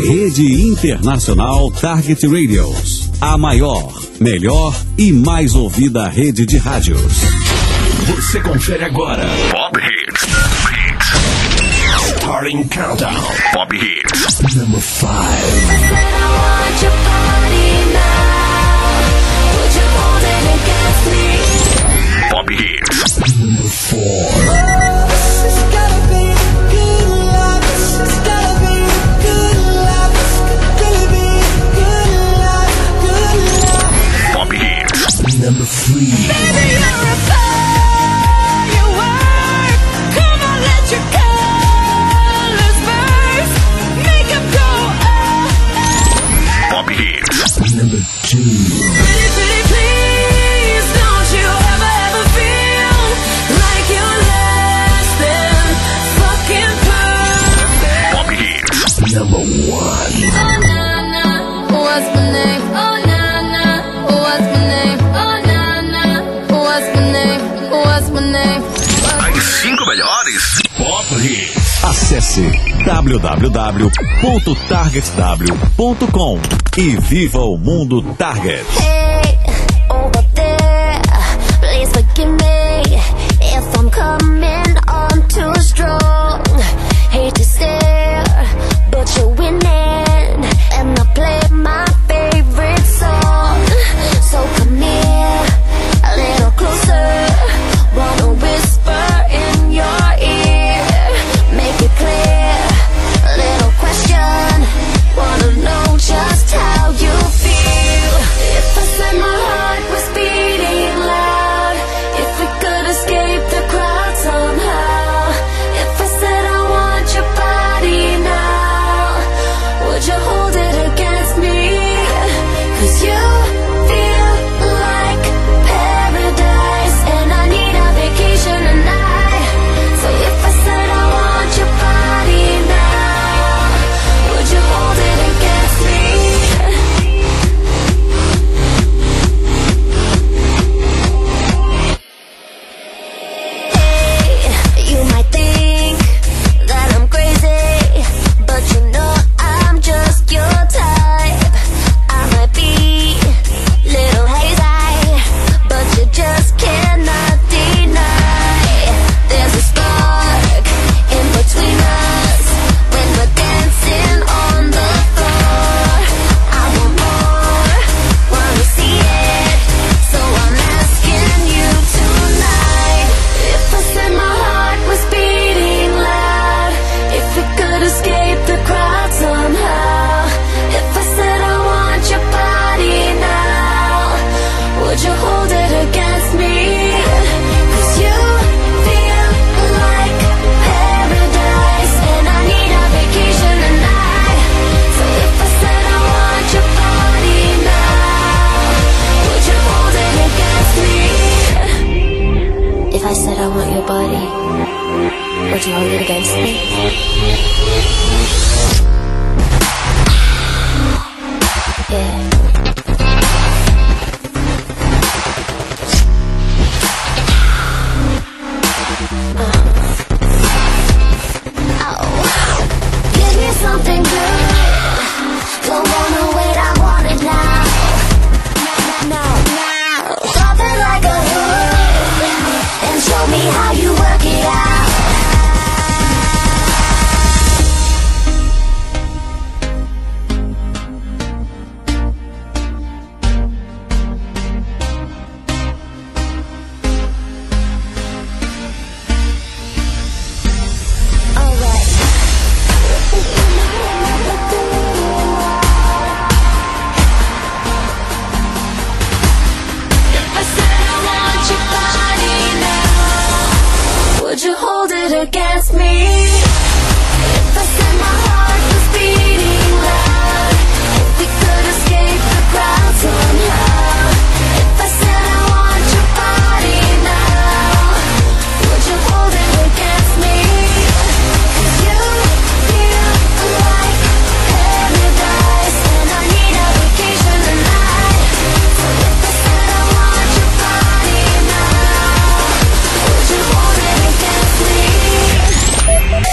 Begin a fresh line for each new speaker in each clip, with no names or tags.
Rede Internacional Target Radios. A maior, melhor e mais ouvida rede de rádios.
Você confere agora. Pop Hits. Starting Countdown. Pop Hits. Number 5. Pop Hits. Number 4. Number 3. Baby, you're a firework. Come on, let your colors burst. Make them go up. Pop Hits. Number 2. Pretty, pretty, please, don't you ever feel like you're less than fucking perfect. Pop Hits. Number 1. Oh, nah, nah, what's my name? Oh, nah, nah, what's my name? As 5 melhores Pop Hits.
Acesse www.targetw.com e viva o mundo Target.
Hey, over there, please forgive me if I'm coming on too strong. Hate to stare, but you're winning, and I play my favorite song. So come here, a little closer. Wanna whisper in your ear, make it clear. A little question, wanna know just how you feel. If I said my heart was beating loud, if we could escape the crowd somehow. If I said I want your body now, would you hold it against me? 'Cause you feel like paradise, and I need a vacation tonight. So if I said I want your body now, would you hold it against me? Hey, you might think that I'm crazy, but you know I'm just your type. I might be little hazy, but you just cannot deny. There's a spark in between us when we're dancing on the floor. I want more, wanna see it, so I'm asking you tonight. If I said my heart was beating loud, if we could escape the crowd somehow. If I said I want your body now, would you hold it against me? 'Cause you feel like paradise, and I need a vacation tonight. So if I said I want your body now, would you hold it against me? If I said I want your body, would you hold it against me? Yeah. Give me something good. Don't wanna wait, I want it now. Now. Drop it like a hood and show me how you work it out. Against me. If I said my heart was beating loud, if we could escape the crowd somehow. If I said I want your body now, would you hold it against me? 'Cause you feel like paradise, and I need a vacation tonight. So if I said I want your body now, would you hold it against me?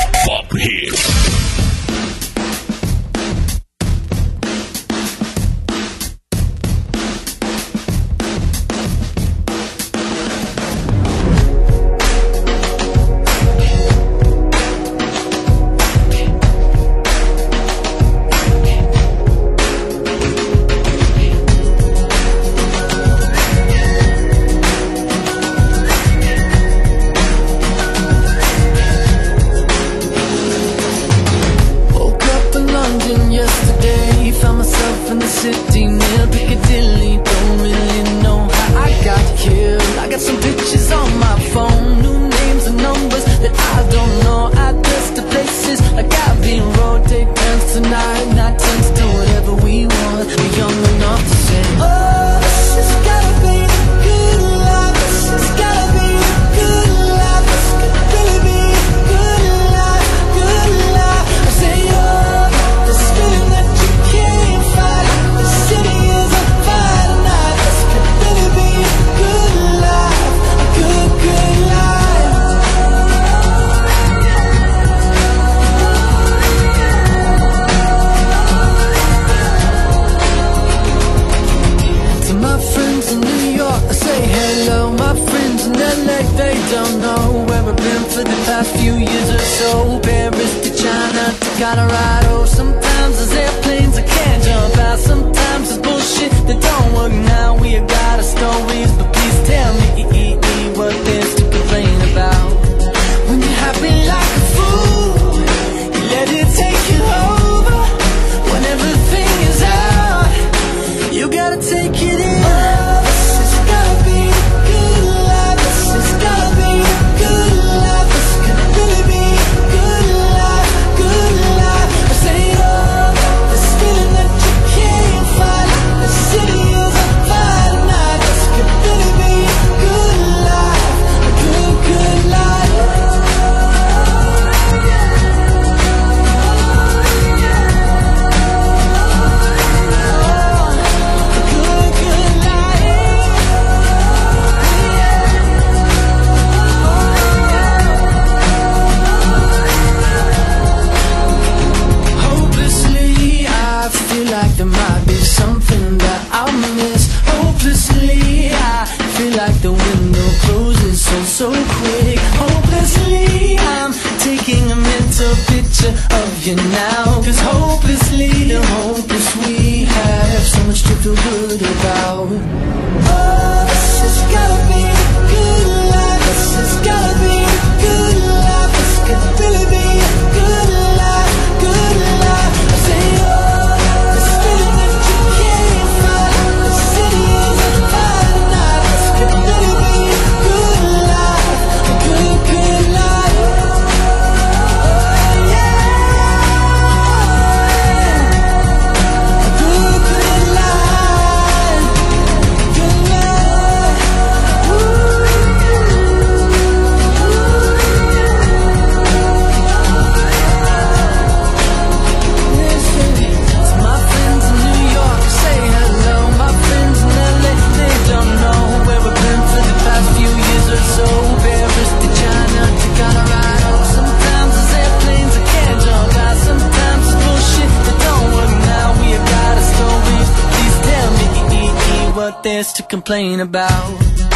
few years or so. Paris to China to Colorado. Sometimes there's airplanes I can't jump out. Sometimes there's bullshit that don't work. Now we got our stories, but please tell me what there's to complain about. When you're happy like a fool, you let it take you over. When everything is out, you gotta take it in. Oh, this has gotta be a good life. This has gotta be a good life. This could really be a good life, good life. I say, oh, this feeling that you can't fight. The city is on fire tonight. This could really be a good life, a good, good life. Hopelessly, I feel like there might be something that I'll miss. Hopelessly, I feel like the window closes so quick. Hopelessly, I'm taking a mental picture of you now. 'Cause hopelessly, the hopeless we have so much to feel good about. Oh, this has gotta be a good life. This has gotta be a good life. This could really be a good life, good life. I say, oh, this feeling that you can't fight. The city is on fire tonight. This could really be a good life, a good, good life. Oh, yeah. A good, good life, good life. Listen, to my friends in New York, say hello. My friends in LA, they don't know where we've been for the past few years or so. Paris to China to Colorado. Sometimes there's airplanes I can't jump out. Sometimes it's bullshit that don't work. Now we have got our stories. Please tell me what there's to complain about.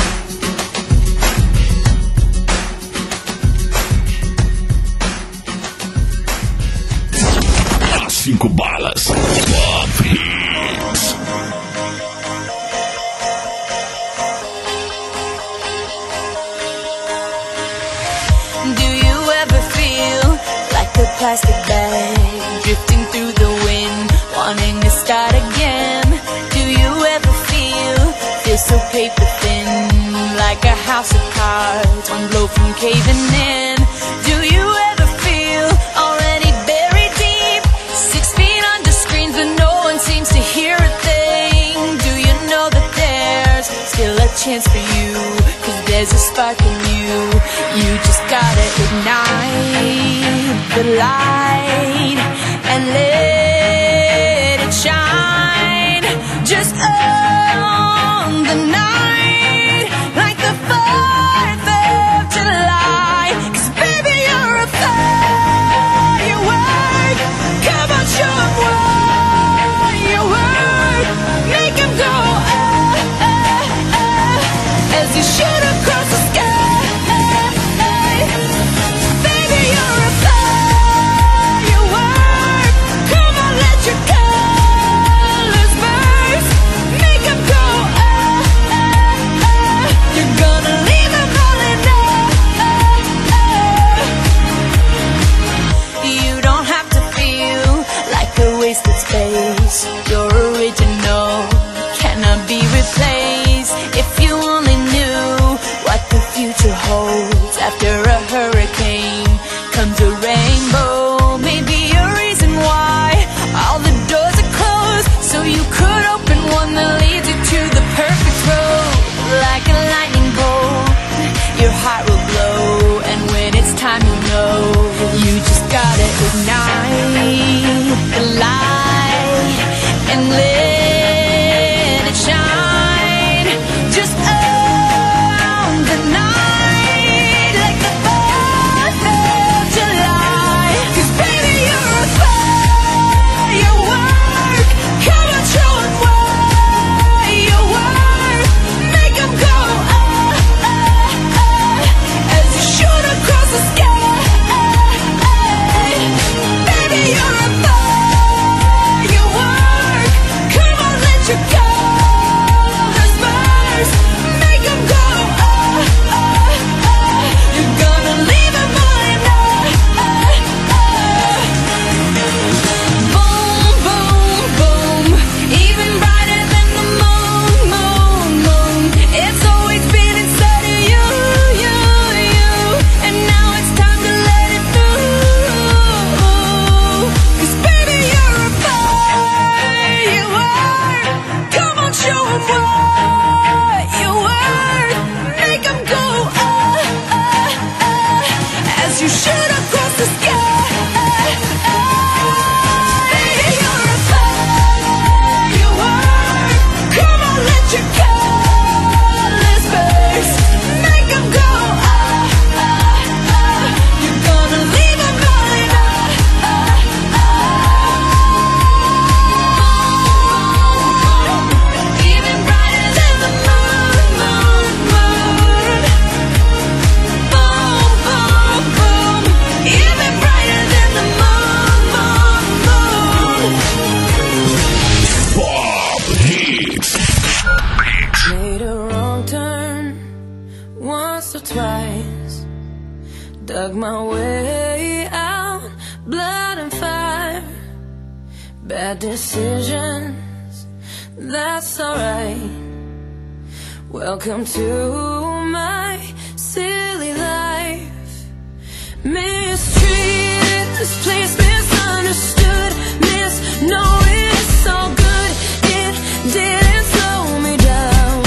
Cinco balas. Top Hits.
Do you ever feel like a plastic bag drifting through the wind, wanting to start again? Do you ever feel so paper thin, like a house of cards, one blow from caving in? Do you ever feel already buried deep, 6 feet under screens but no one seems to hear a thing? Do you know that there's still a chance for you, 'cause there's a spark in you? You just gotta ignite the light and let it shine. Just own the night like the 4th of July. 'Cause baby, you're a firework. Come on, show 'em what you work. Make 'em go as you shoot across the sky. Baby, you're a firework. Come on, let your colors burst. Make 'em go You're gonna leave 'em all in You don't have to feel like a wasted space. You're original, cannot be replaced. If you only knew what the future holds. After a hurricane comes a rainbow. Maybe a reason why all the doors are closed, so you could open one that leads you to the perfect road. Like a lightning bolt, your heart will glow, and when it's time, you know you just gotta ignite the light
shoot across the sky. Baby, you're a firework. Come on, let your colors burst. Make 'em go, You're gonna leave 'em rolling, even brighter than the moon, moon, moon. Boom, boom, boom. Even brighter than the moon, moon, moon.
Pop Hits.
Made a wrong turn once or twice. Dug my way out, blood and fire. Bad decisions, that's alright. Welcome to my silly life. Mistreated, this place misunderstood. Knowing it's so good, it didn't slow me down.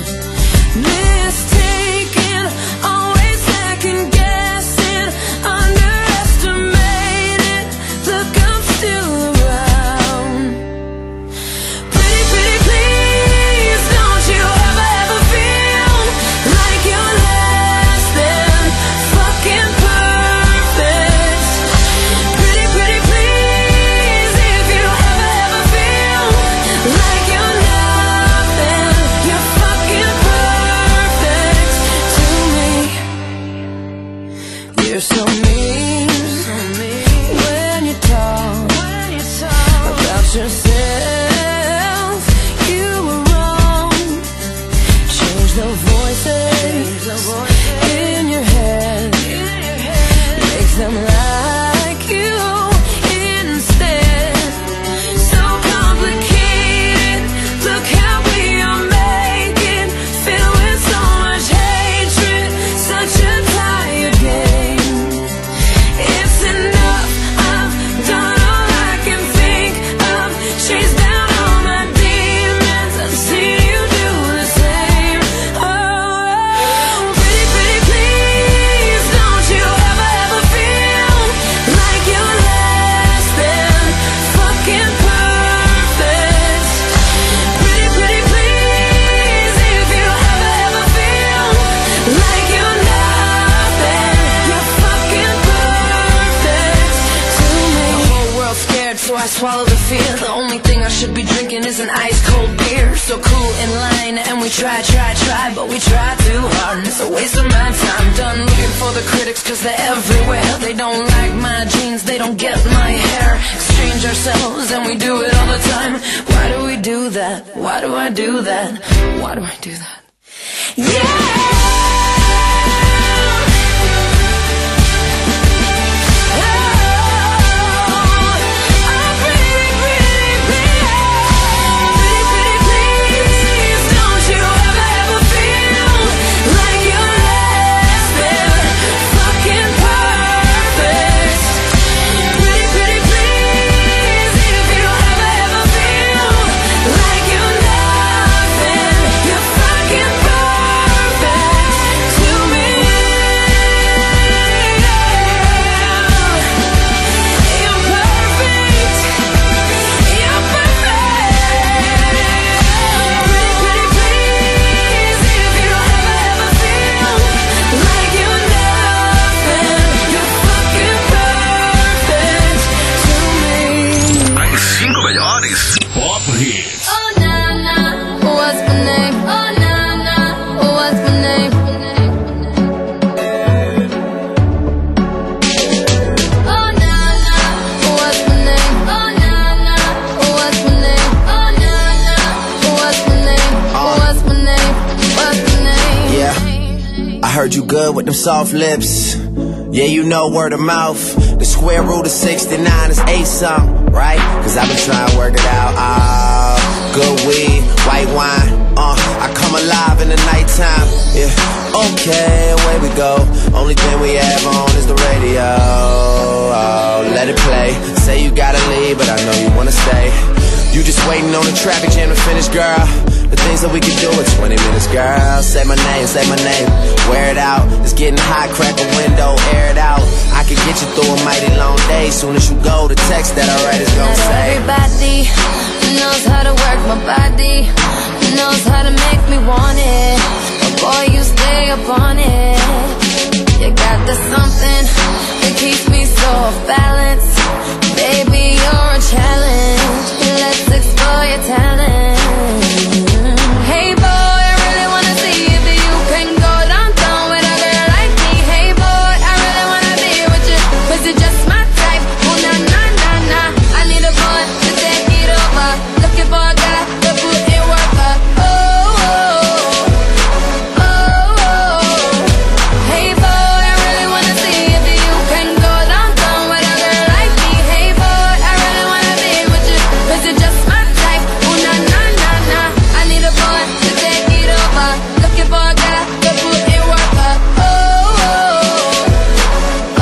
Mistaken, always second guessing, underestimated. Look, I'm still around. Pretty, pretty, please, don't you ever feel like you're less than fucking perfect. Pretty, pretty, please, if you ever feel like you're nothing, you're fucking perfect to me. You're so mean when you talk about yourself. You were wrong. Change the voices in your head. Make them like you instead. So complicated. Look how we are making. Filled with so much hatred. Such a tired game. It's enough. I've done all I can think of. Chased down all my demons. I've seen you do the same. Oh, pretty, pretty, please, don't you ever feel like you're less than fucking perfect. Pretty, pretty, please, if you ever feel like you're nothing, you're fucking perfect to me. The whole world's scared, so I swallow the fear. The only thing I should be drinking is an ice cold beer. So cool in line, and we try, but we try too hard, and it's a waste of my time. Done looking for the critics, cause they're everywhere. They don't like my jeans, they don't get my hair. Exchange ourselves, and we do it all the time. Why do we do that? Why do I do that? Why do I do that?
Pop Hits.
Oh na na, what's my name? Oh na na, what's my name? Oh na na, what's my name? Oh na na, what's my name? Oh na na, what's my name? What's my name? What's my name?
Yeah, I heard you good with them soft lips. Yeah, you know word of mouth. The square root of 69 is 8 something, right? Cause I've been trying to work it out. Good weed, white wine. I come alive in the nighttime. Yeah, okay, away we go. Only thing we have on is the radio. Oh, let it play. Say you gotta leave, but I know you wanna stay. You just waiting on the traffic jam to finish, girl. The things that we can do in 20 minutes, girl. Say my name, wear it out. It's getting hot, crack a window, air it out. I can get you through a mighty long day. Soon as you go, the text that I write is gonna say.
Everybody knows how to work my body, knows how to make me want it. But boy, you stay up on it. You got the something that keeps me so off balance. Baby, you're a challenge. Let's explore your talent. Hey boy, I really wanna see if you can go downtown with a girl like me. Hey boy, I really wanna be with you, 'cause you're just my type. Oh na na na na, I need a boy to take it over. Looking for a guy to put in work. Oh oh oh oh. Hey boy, I really wanna see if you can go downtown with a girl like me. Hey boy, I really wanna be with you, 'cause you're just my type. Oh na na na na, I need a boy to take it over. Looking for a guy to put in work. Oh oh oh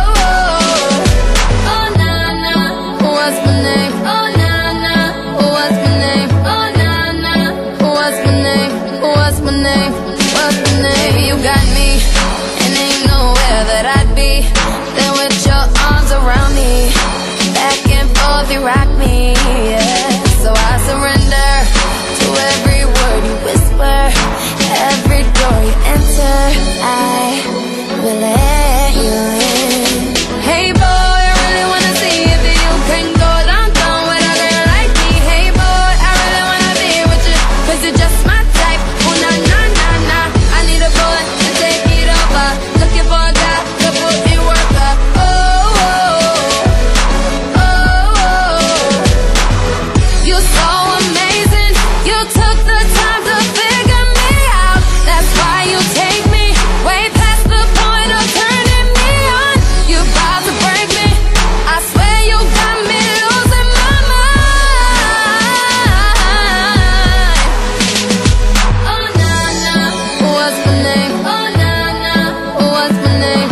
oh. Oh na na, what's my name? Oh na na, what's my name? Oh na na, what's my name? What's my name? What's my name? You got me, and ain't nowhere that I'd be than with your arms around me. Back and forth, you rock me, yeah. So I surrender to every word you whisper, every door you enter. I will let you in. Hey boy, I really wanna see if you can go downtown with a girl like me. Hey boy, I really wanna be with you, 'cause you're just my type. Oh na na na na, I need a boy to take it over. Looking for a guy to put in work. Oh oh oh oh. You're so amazing. You took the time to figure me out. That's why you take me way past the point of turning me on. You about to break me. I swear you got me losing my mind. Oh na na, what's my name? Oh na na, what's my name?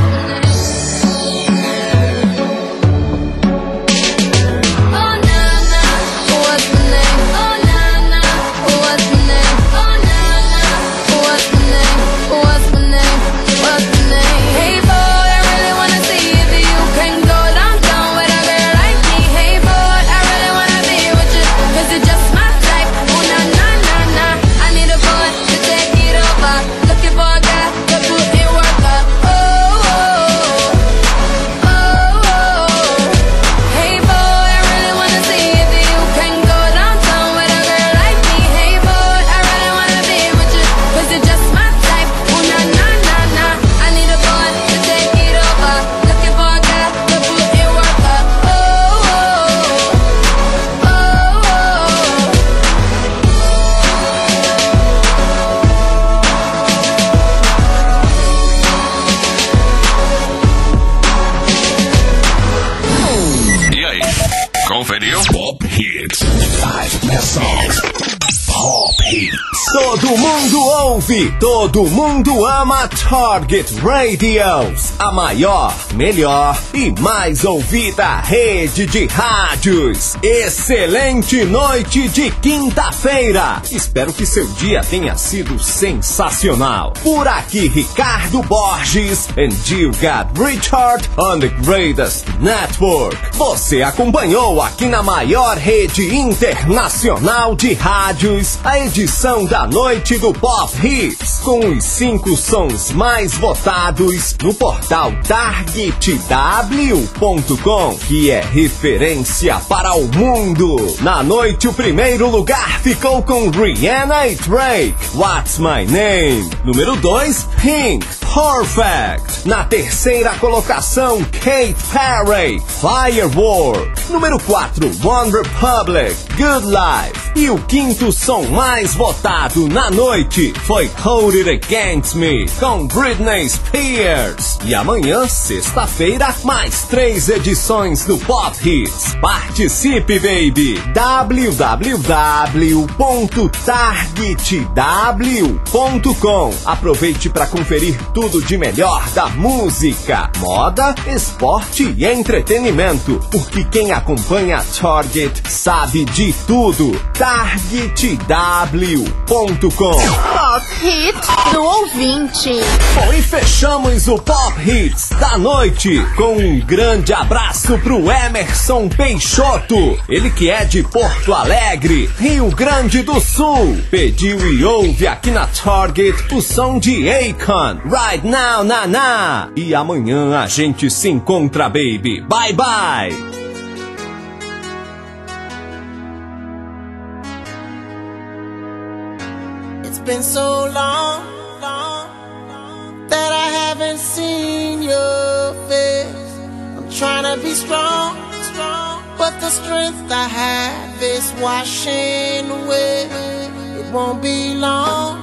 Oh na na, what's my name? Oh na na, what's my name? Oh na na, what's my name? What's my name? What's my name? Hey boy, I really wanna see if you can go downtown with a girl like me. Hey boy, I really wanna be with you, 'cause you're just my type. Oh na na na na, I need a boy to take it over. Looking for a guy to put in work. Oh oh oh oh. Hey boy, I really wanna see if you can go downtown with a girl like me. Hey boy, I really wanna be with you, 'cause you're just my type. Oh na na na na, I need a boy to take it over. Looking for a guy to put in work. Oh oh oh
E aí, conferiu? Pop Hits. 5 Best Songs. Pop Hits.
Todo mundo ouve, todo mundo ama Target Radios, a maior, melhor e mais ouvida rede de rádios. Excelente noite de quinta-feira. Espero que seu dia tenha sido sensacional. Por aqui, Ricardo Borges, and you got Richard on the greatest network. Você acompanhou aqui na maior rede internacional de rádios a edição da noite do Pop Hits, com os 5 sons mais votados no portal TargetW.com, que é referência para o mundo. Na noite, o primeiro lugar ficou com Rihanna e Drake, What's My Name. Número 2, Pink, Perfect. Na terceira colocação, Katy Perry, Firework. Número 4, One Republic, Good Life. E o quinto som mais votado na noite foi Hold It Against Me, com Britney Spears. E amanhã, sexta-feira, mais 3 edições do Pop Hits. Participe, baby! www.targetw.com. Aproveite para conferir tudo tudo de melhor da música, moda, esporte e entretenimento. Porque quem acompanha a Target sabe de tudo. TargetW.com.
Pop Hits do ouvinte.
Bom, e fechamos o Pop Hits da noite com um grande abraço pro Emerson Peixoto. Ele que é de Porto Alegre, Rio Grande do Sul. Pediu e ouve aqui na Target o som de Akon, Right Now, Naná. E amanhã a gente se encontra, baby. Bye, bye.
It's been so long that I haven't seen your face. I'm trying to be strong, but the strength I have is washing away. It won't be long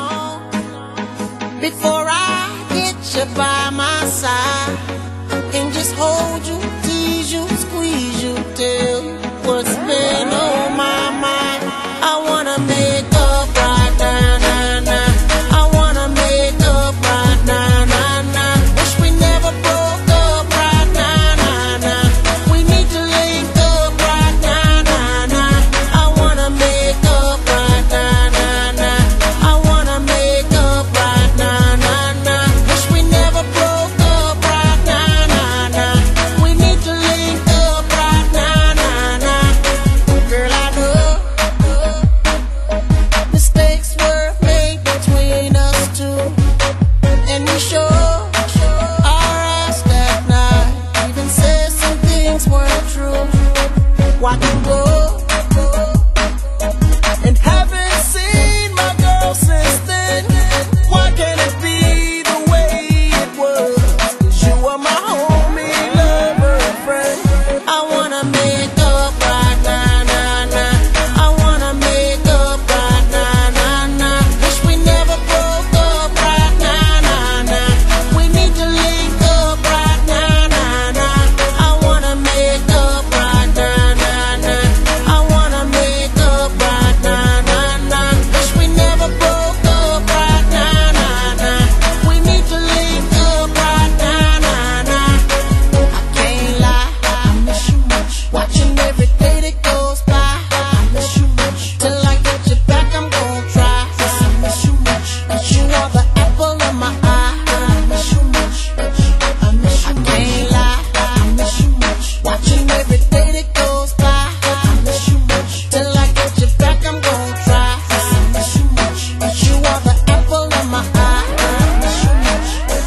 before I get you by my side and just hold you, tease you, squeeze you, tell you what's been on my mind. I wanna make up right now, nah, nah. I wanna make up right now, nah, nah. Wish we never broke up right now, nah, nah. We need to link up right now, nah, nah. I wanna make up right now, nah, nah. I wanna make up right now, nah, nah. Wish we never broke up right now, nah, nah. We need to link up right now, nah, nah. Girl, I know mistakes were made between us two, and we sure our ass that night even said some things weren't true. Why you go and haven't seen my girl since then? Why can't it be the way it was? 'Cause you are my homie, lover, and friend. I wanna make up right now, nah, nah. I wanna make up right now, nah, nah. Wish we never broke up right now, nah, nah. We need to link up right now, nah, nah. I wanna make up right now, nah, nah. I wanna make up right now, nah, nah. Wish we never broke up right now, nah, nah. We need to link up right now, nah, nah. I can't lie, I miss you much. Watching every day that goes by, I miss you much. Till I get you back, I'm gon' try. I miss you much. But you are the apple of my eye. I miss you much. I miss you much. I can't lie, I miss you much. Watching every day that goes by, I miss you much. Till I get you back, I'm gon' try. I miss you much. But you are the apple of my eye. I miss you much.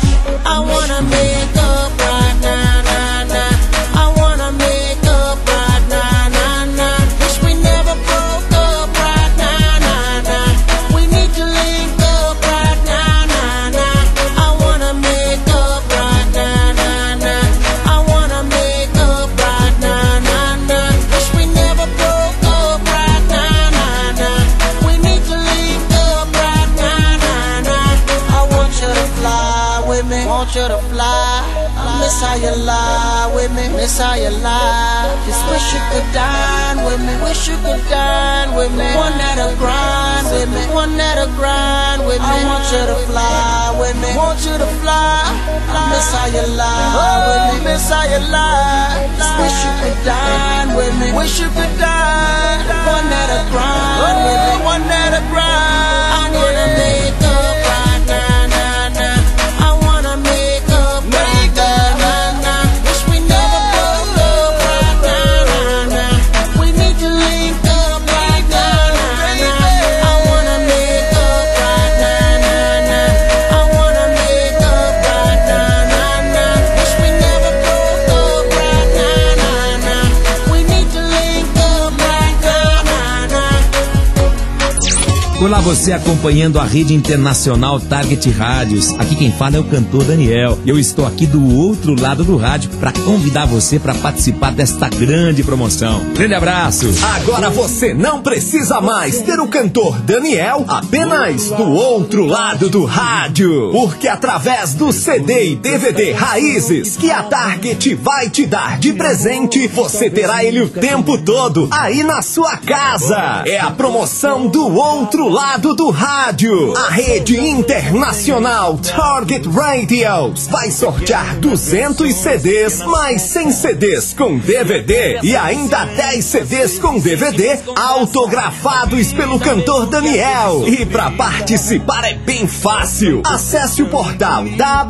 I wanna make up right now, nah, nah. I wanna make up right now, nah, nah. Wish we never broke up right now, nah, nah. We need to link up right now, nah, nah. I wanna make up right now, nah, nah. I wanna make up right now, nah, nah. Wish we never broke up right now, nah, nah. We need to link up right now, nah, nah. I want you to fly with me, want you to fly. I miss how you lie with me, miss how you lie. Just wish you could dine with me, wish you could dine with me. One that'll grind with me, one that'll grind with me. I want you to fly with me, want you to fly. I miss how you lie with me, miss how you lie. Just wish you could dine with me, wish you could dine. One that'll grind with me, one that'll grind. I wanna make up right now, nah, nah. I wanna make up right now, nah, nah. Wish we never broke up right now, nah, nah. We need to link up right now, nah, nah. I wanna make up right now, nah, nah. I wanna make up right now, nah, nah. Wish we never broke up right now, nah, nah. We need to link up right now, nah, nah.
Olá, você acompanhando a rede internacional Target Rádios. Aqui quem fala é o cantor Daniel. Eu estou aqui do outro lado do rádio para convidar você para participar desta grande promoção. Grande abraço!
Agora você não precisa mais ter o cantor Daniel apenas do outro lado do rádio. Porque através do CD e DVD Raízes que a Target vai te dar de presente, você terá ele o tempo todo aí na sua casa. É a promoção do outro lado do rádio, a rede internacional Target Radios vai sortear 200 CDs mais 100 CDs com DVD e ainda 10 CDs com DVD autografados pelo cantor Daniel. E para participar é bem fácil. Acesse o portal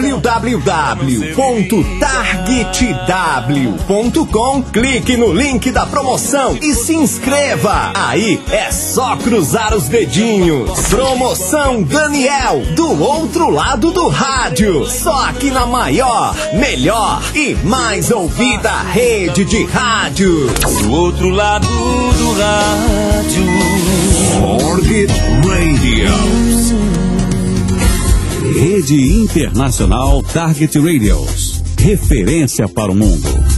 www.targetw.com, clique no link da promoção e se inscreva. Aí é só cruzar os dedinhos. Promoção Daniel, do outro lado do rádio. Só aqui na maior, melhor e mais ouvida rede de rádio.
Do outro lado do rádio.
Target Radios. Rede Internacional Target Radios. Referência para o mundo.